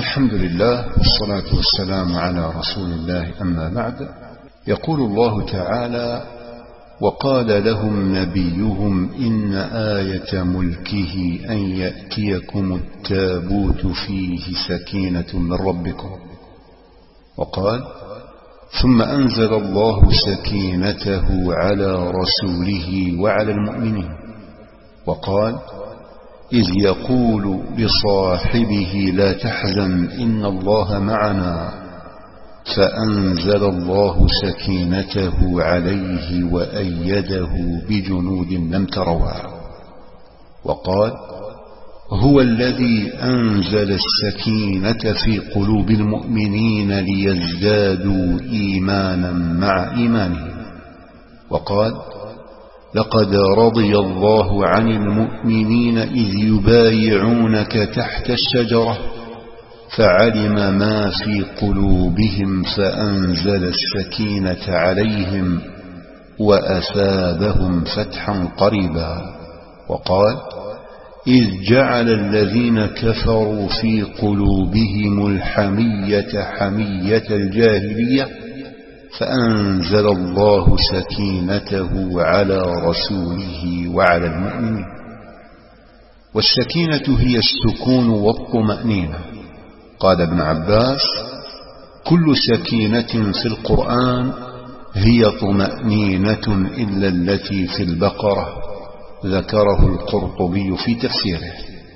الحمد لله والصلاة والسلام على رسول الله، أما بعد. يقول الله تعالى: وقال لهم نبيهم إن آية ملكه أن يأتيكم التابوت فيه سكينة من ربكم. وقال: ثم أنزل الله سكينته على رسوله وعلى المؤمنين. وقال: إذ يقول لصاحبه لا تحزن إن الله معنا، فأنزل الله سكينته عليه وأيده بجنود لم تروها. وقال: هو الذي أنزل السكينة في قلوب المؤمنين ليزدادوا إيمانا مع إيمانهم. وقال: لقد رضي الله عن المؤمنين إذ يبايعونك تحت الشجرة فعلم ما في قلوبهم فأنزل السكينة عليهم وأثابهم فتحا قريبا. وقال: إذ جعل الذين كفروا في قلوبهم الحمية حمية الجاهلية فأنزل الله سكينته على رسوله وعلى المؤمنين. والسكينة هي السكون والطمأنينة. قال ابن عباس: كل سكينة في القرآن هي طمأنينة إلا التي في البقرة، ذكره القرطبي في تفسيره.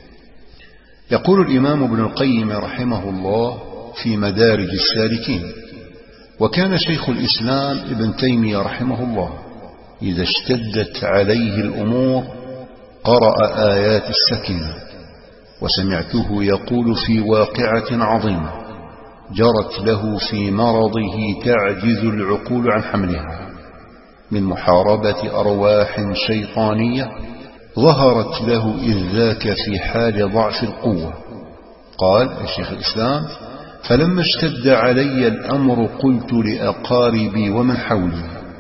يقول الإمام ابن القيم رحمه الله في مدارج السالكين: وكان شيخ الإسلام ابن تيمية رحمه الله إذا اشتدت عليه الأمور قرأ آيات السكينة، وسمعته يقول في واقعة عظيمة جرت له في مرضه تعجز العقول عن حملها، من محاربة أرواح شيطانية ظهرت له إذ ذاك في حال ضعف القوة. قال الشيخ الإسلام: فلما اشتد علي الأمر قلت لأقاربي ومن حولي: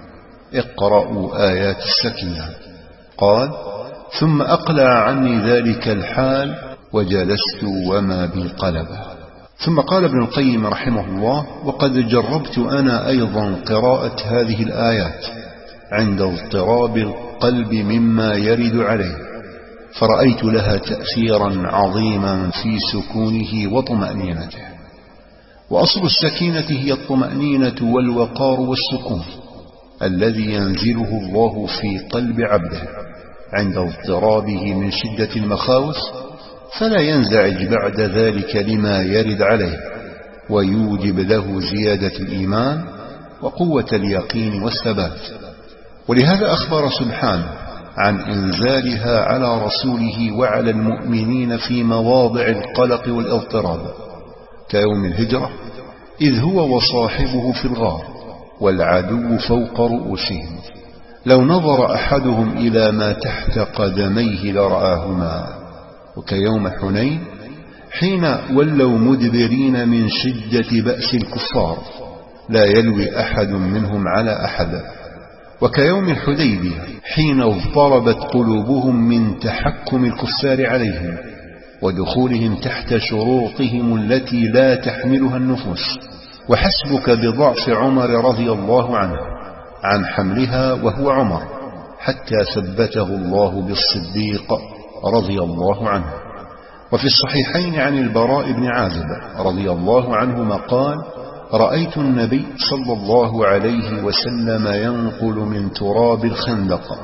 اقرأوا آيات السكينة. قال: ثم أقلع عني ذلك الحال وجلست وما بي قلبه. ثم قال ابن القيم رحمه الله: وقد جربت أنا أيضا قراءة هذه الآيات عند اضطراب القلب مما يرد عليه، فرأيت لها تأثيرا عظيما في سكونه وطمأنينته. وأصل السكينة هي الطمأنينة والوقار والسكون الذي ينزله الله في قلب عبده عند اضطرابه من شدة المخاوف، فلا ينزعج بعد ذلك لما يرد عليه، ويوجب له زيادة الإيمان وقوة اليقين والثبات. ولهذا أخبر سبحانه عن إنزالها على رسوله وعلى المؤمنين في مواضع القلق والاضطراب، كيوم الهجرة إذ هو وصاحبه في الغار والعدو فوق رؤوسهم، لو نظر أحدهم إلى ما تحت قدميه لرآهما. وكيوم حنين حين ولوا مدبرين من شدة بأس الكفار لا يلوي أحد منهم على أحد. وكيوم الحديبية حين اضطربت قلوبهم من تحكم الكفار عليهم ودخولهم تحت شروطهم التي لا تحملها النفوس. وحسبك بضعف عمر رضي الله عنه عن حملها وهو عمر، حتى ثبته الله بالصديق رضي الله عنه. وفي الصحيحين عن البراء بن عازب رضي الله عنهما قال: رأيت النبي صلى الله عليه وسلم ينقل من تراب الخندق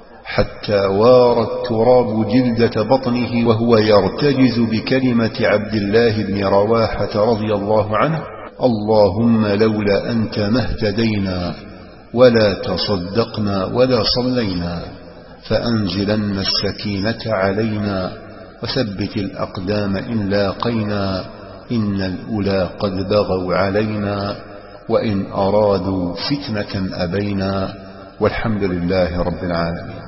حتى وار التراب جلدة بطنه وهو يرتجز بكلمة عبد الله بن رواحة رضي الله عنه: اللهم لولا أنت ما اهتدينا ولا تصدقنا ولا صلينا، فأنزلن السكينة علينا وثبت الأقدام إن لاقينا، إن الأولى قد بغوا علينا وإن أرادوا فتنة أبينا، والحمد لله رب العالمين.